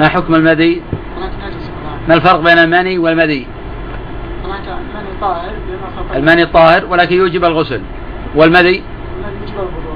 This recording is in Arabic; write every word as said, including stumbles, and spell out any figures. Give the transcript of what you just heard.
ما حكم المذي؟ ما الفرق بين المني والمذي؟ المني طاهر ولكن يوجب الغسل، والمذي